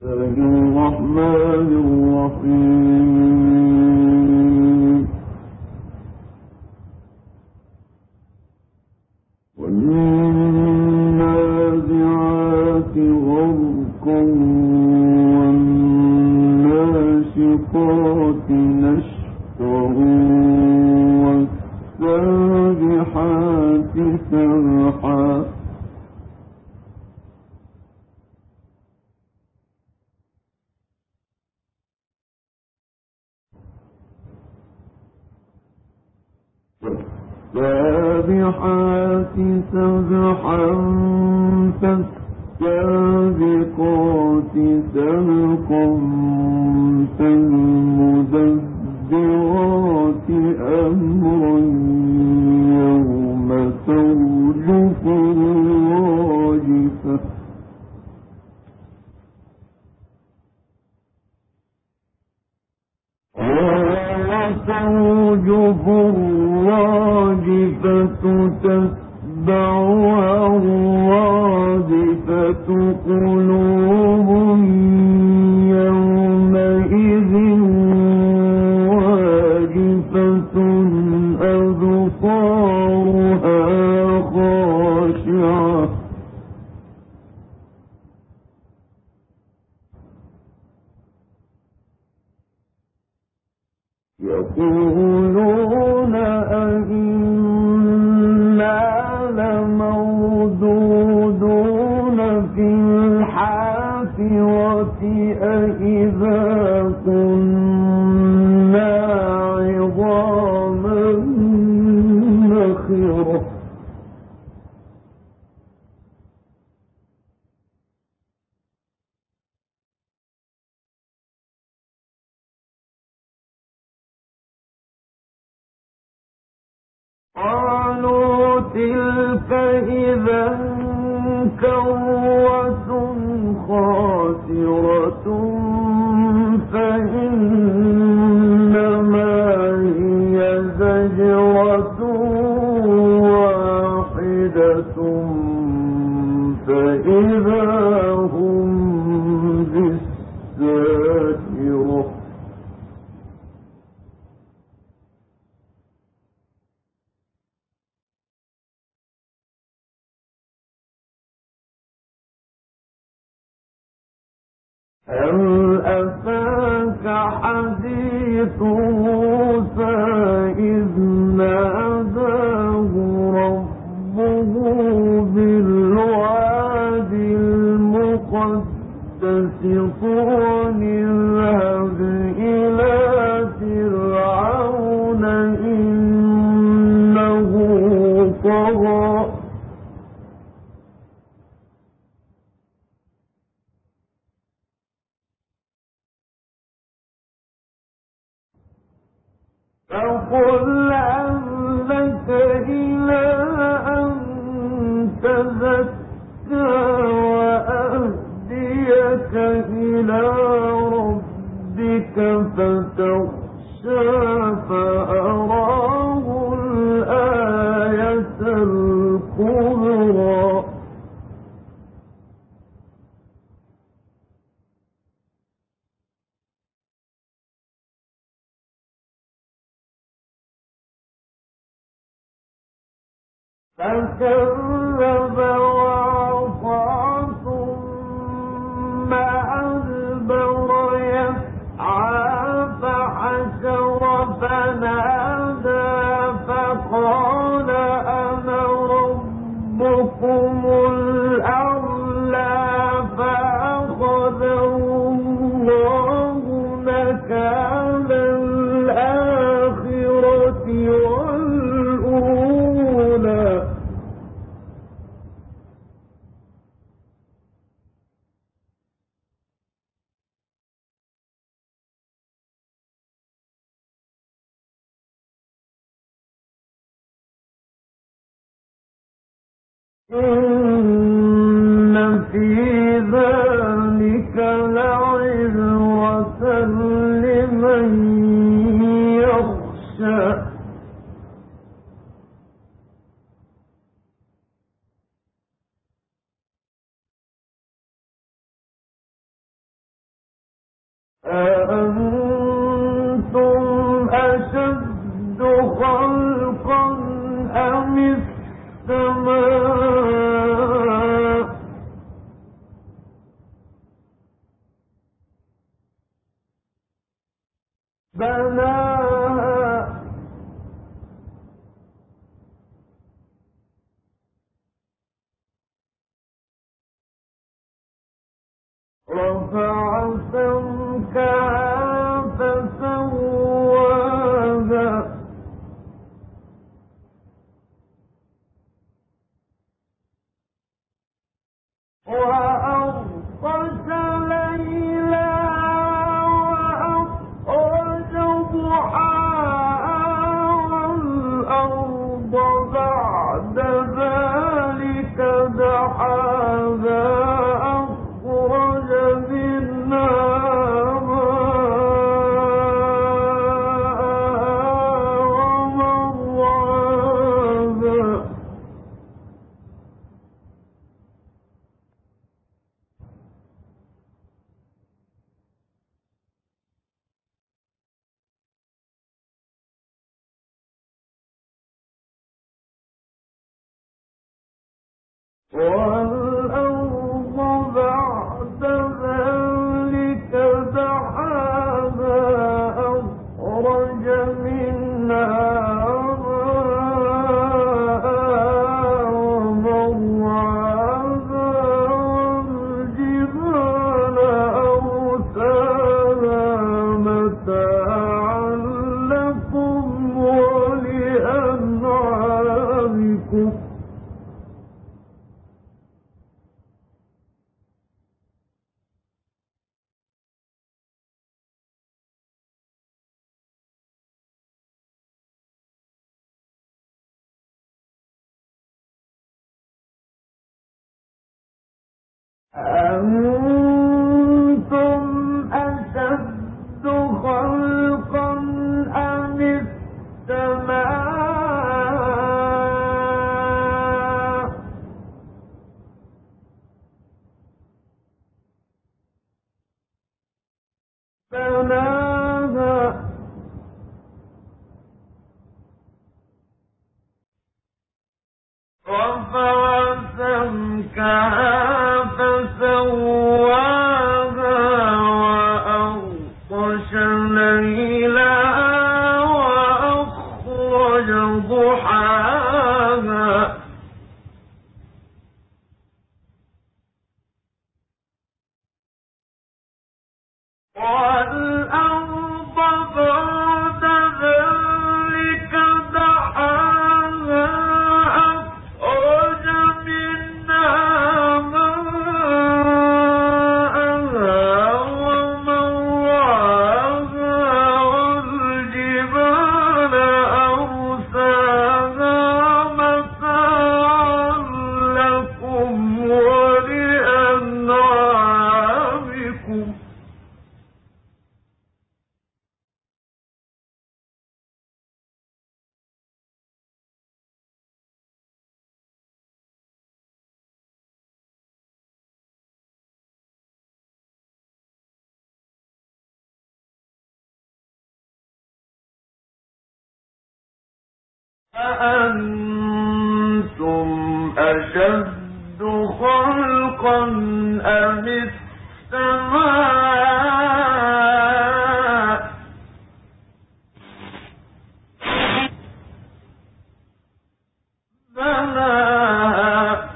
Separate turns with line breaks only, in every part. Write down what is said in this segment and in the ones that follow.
الرحمن الرحيم والنازعات غرقا والناشطات نشطا والسابحات سبحا فالسابحات سبحا فالسابقات سبقا فالمدبرات أمرا يوم ترجف الراجفة وترجف الراجفة تتبعها الرادفة قلوب يومئذ واجفة أبصارها خاشعة يقولون أئنا لمردودون في الحافرة أئذا كنا عظاما نخرة قالوا تلك إذا كرة خاسرة فإنما هي زجرة واحدة فإذا هم بالساهرة هل أتاك حديث موسى إذ ناداه ربه بالواد المقدس طوى اذهب إلى فرعون إنه طغى فقل أنك إلى أن تزكى وأهديك إلى ربك فتخشى فأراه الآية الكبرى فكذب وعصى ثم أدبر يسعى فحشر فنادى فقال أنا ربكم الأعلى فأخذه الله نكال الآخرة والأولى إن في ذلك لعبرة لمن يخشى أأنتم أشد خلقا أم السماء بناها رفع سمكها فسواها وأغطش ليلها وأخرج ضحاها والأرض بعد ذلك دحاها أخرج منها والأرض بعد ذلك دحاها أخرج منها ماءها ومرعاها والجبال أرساها متاعا لكم ولأنعامكم أأنتم أشد خلقا أم السماء بناها رفع سمكها فسواها وأغطش ليلها وأخرج ضحاها والأرض بعد ذلك دحاها أخرج منها ماءها ومرعاها والجبال أرساها متاعا لكم ولأنعامكم أأنتم أشد خلقا أم السماء بناها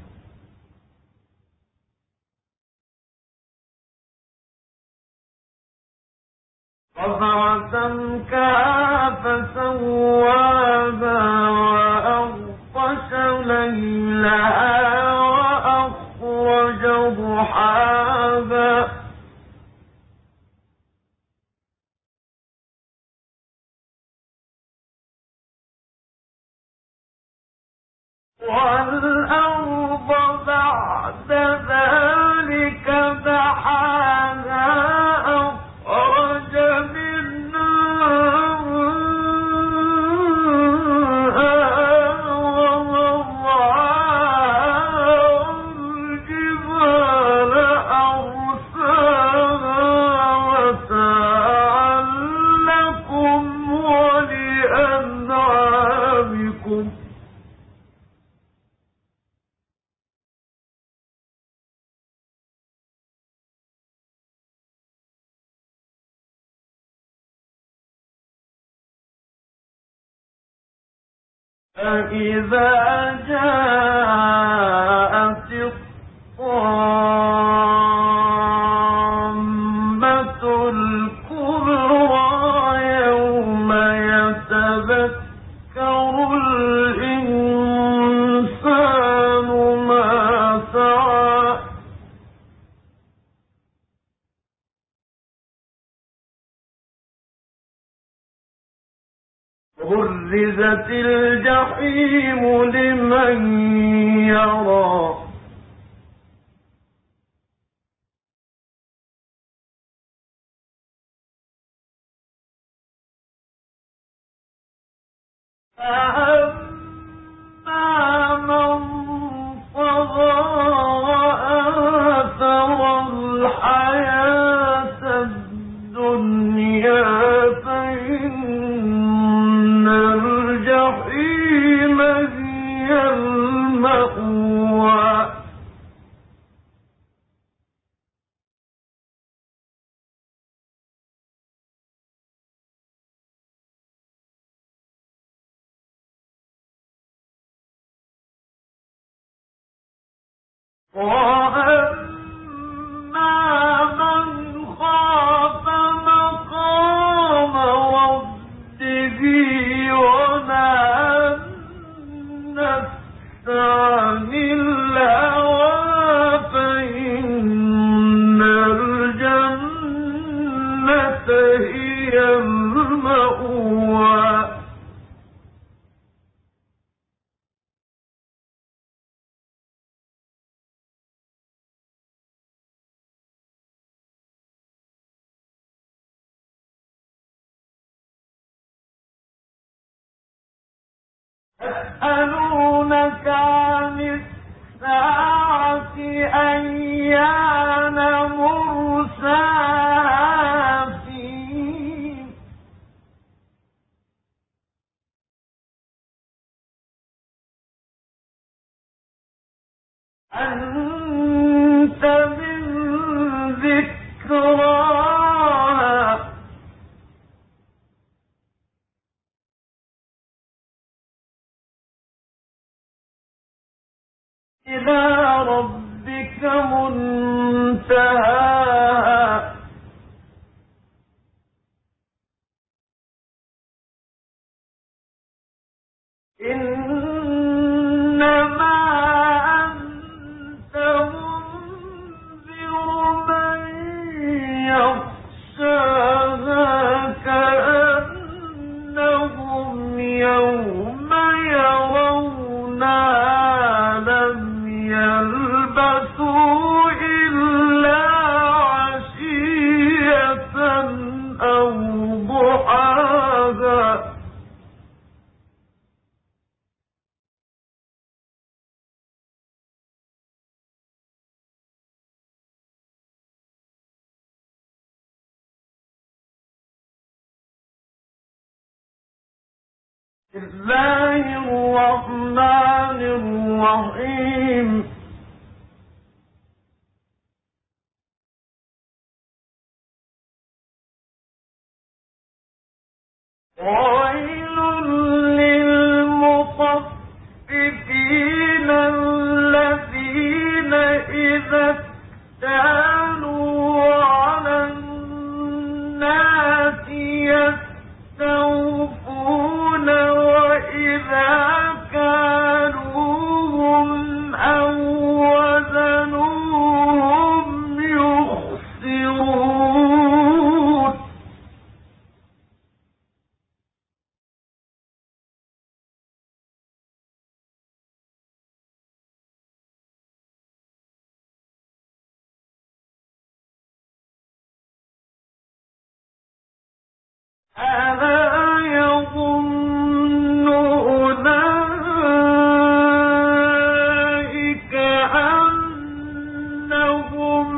رفع سمكها فسواها وأغطش ليلها وأخرج ضحاها والأرض بعد ذلك دحاها أخرج منها ماءها ومرعاها والجبال أرساها فإذا جاءت الطامة الكبرى يوم يتذكر الإنسان ما سعى برزت الجحيم لمن يرى فأما من طغى وآثر الحياة الدنيا فإن الجحيم هي المأوى وأما من خاف مقام ربه ونهى النفس عن الهوى فإن الجنة هي المأوى يسألونك عن الساعة أيان مرساها فيه أنت من ذكراها إلى ربك منتهاها إنما أنت منذر من يخشاها كأنهم يوم يرونها لم يلبثوا إلا عشية أو ضحاها بسم الله الرحمن الرحيم ويل للمطففين الذين إذا اكتالوا على الناس يستوفون وإذا كالوهم أو وزنوهم يخسرون ألا يظن أولئك أنهم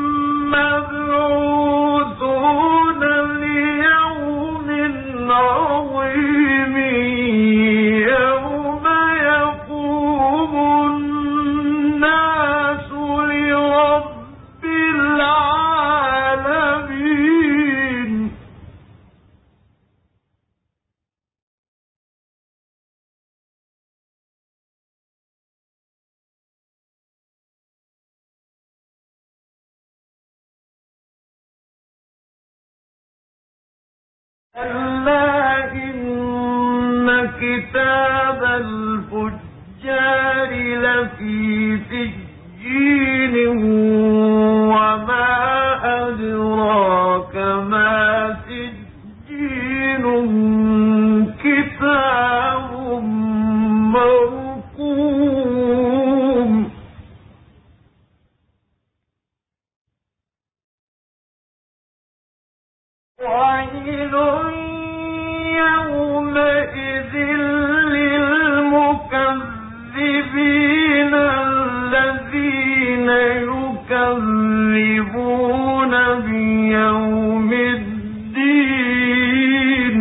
مبعوثون ليوم عظيم يوم يقوم الناس لرب العالمين كلا إن كتاب الفجار لفي سجين وما أدراك ما سجين كتاب مرقوم ويل يومئذ للمكذبين الذين يكذبون بيوم الدين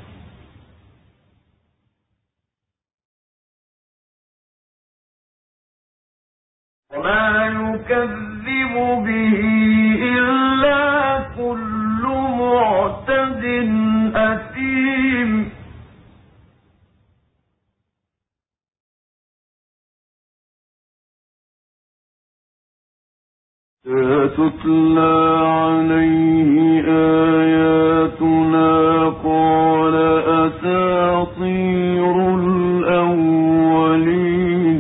وما يكذب به إلا كل معتد أثيم
تتلى عليه آياتنا قال أساطير الأولين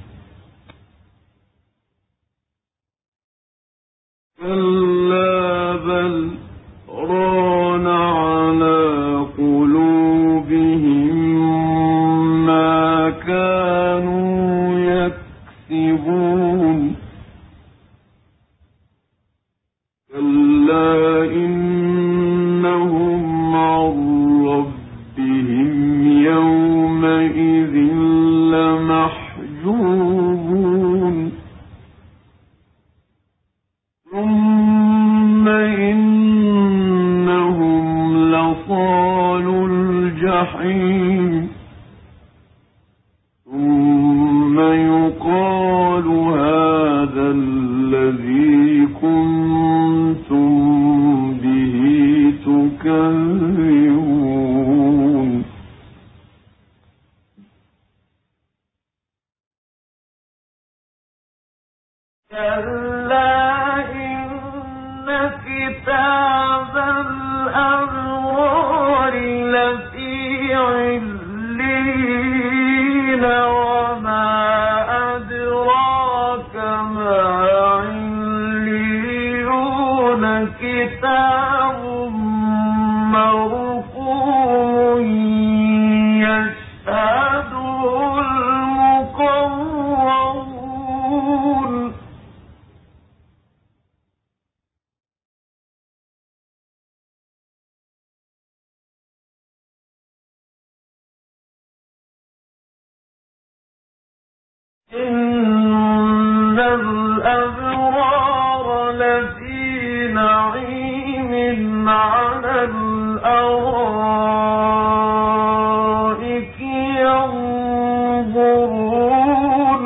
كلا بل ران على قلوبهم ما كانوا يكسبون كلا إنهم عن ربهم يومئذ لمحجوبون ثم إنهم لصالوا الجحيم ثم يقال هذا الذي كنتم به تكذبون
كلا إن كتاب الأبرار لفي عليين وما أدراك ما عليون كتاب مرقوم يشهده المقربون إن الأبرار لفي نعيم على الأرائك ينظرون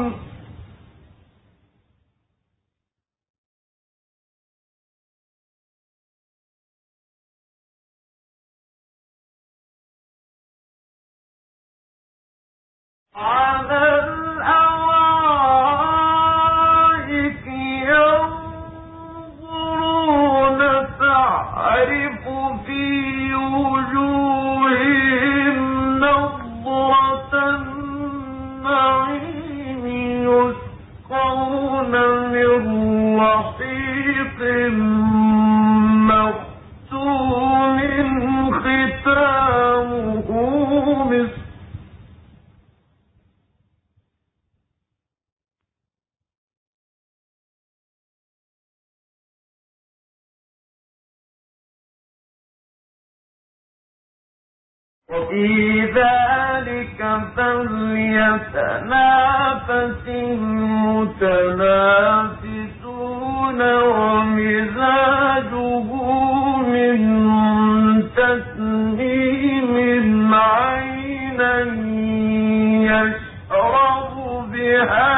على الأرائك ينظرون تعرف في وجوههم نضرة النعيم يسقون من رحيق مختوم ختامه مسك وفي ذلك فليتنافس المتنافسون ومزاجه من تسنيم عينا يشرب بها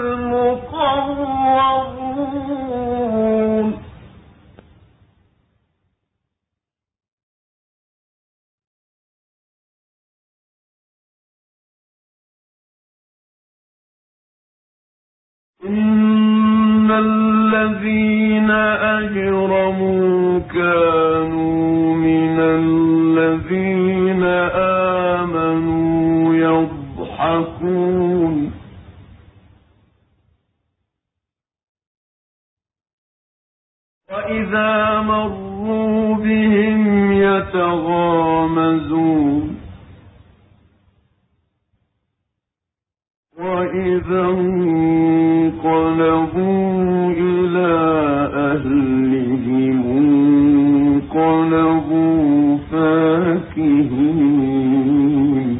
المقربون إن الذين أجرموا كانوا من الذين
وإذا مروا بهم يتغامزون وإذا انقلبوا إلى أهلهم انقلبوا فاكهين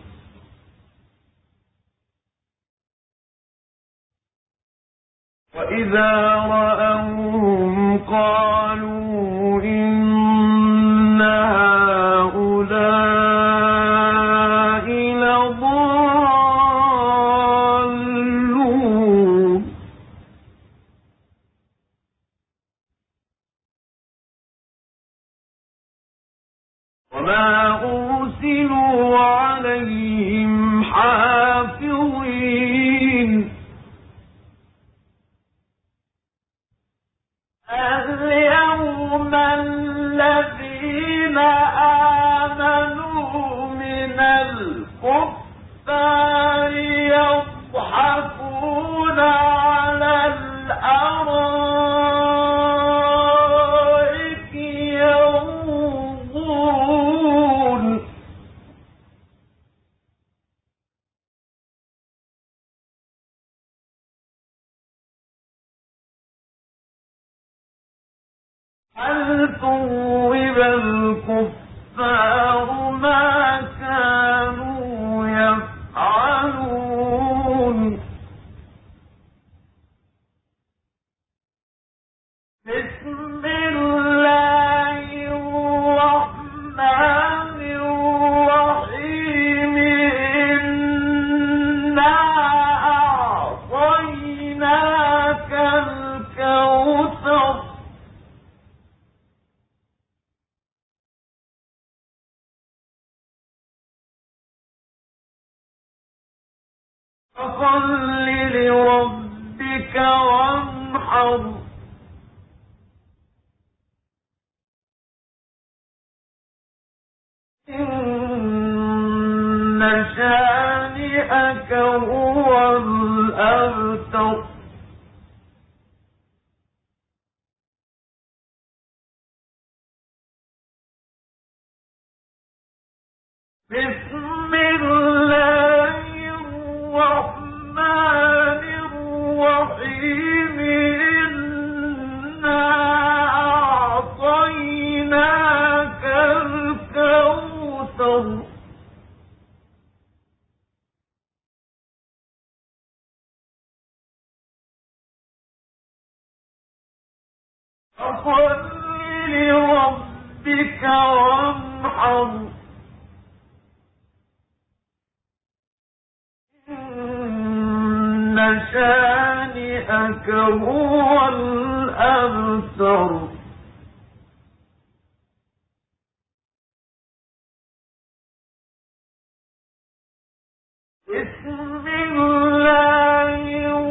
وإذا رأوهم قالوا إن هؤلاء لضالون وما أرسلوا عليهم حافظين اليوم الذين آمنوا من الكفار يضحكون على الأرائك ينظرون هل ثوب الكفار ما كانوا يفعلون بسم الله الرحمن الرحيم إنا أعطيناك الكوثر فصل لربك وانحر إن شانئك هو الأبتر بسم الله الرحمن الرحيم إنا أعطيناك الكوثر فصل لربك وانحر إن شانئك هو الأبتر بسم الله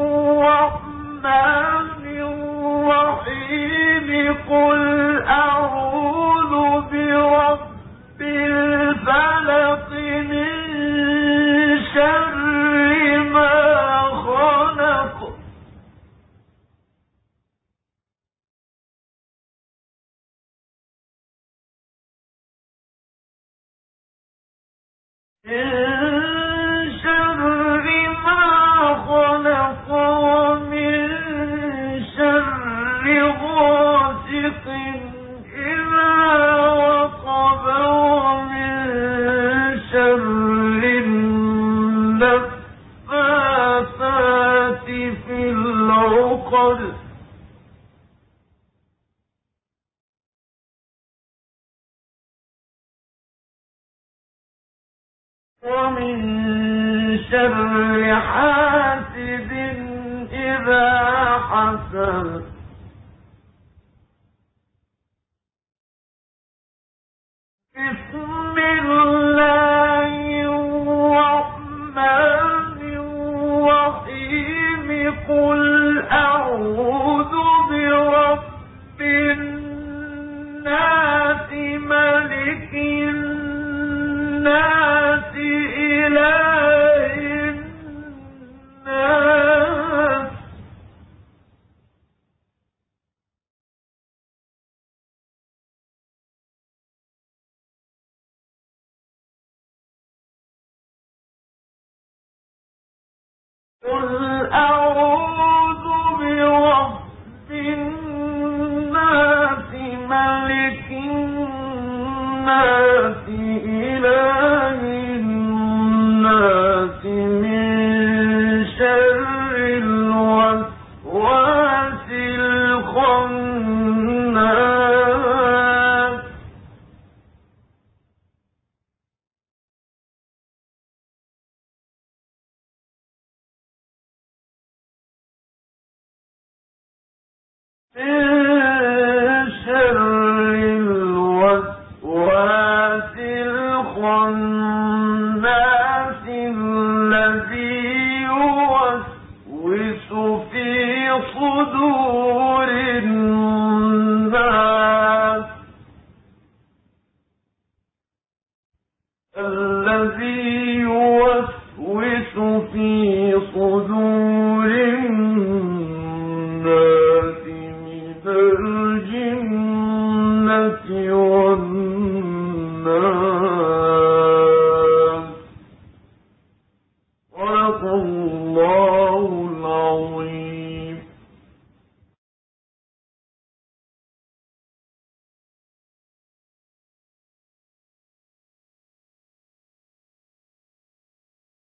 الرحمن الرحيم قل أعوذ برب الفلق من شر ما خلق من شر ما خلق ومن شر غاسق إذا وقب ومن شر النفاثات في العقد ومن شر حاسد إذا حسد بسم الله الرحمن الرحيم قل أعوذ برب الناس ملك الناس إله الناس قل أعوذ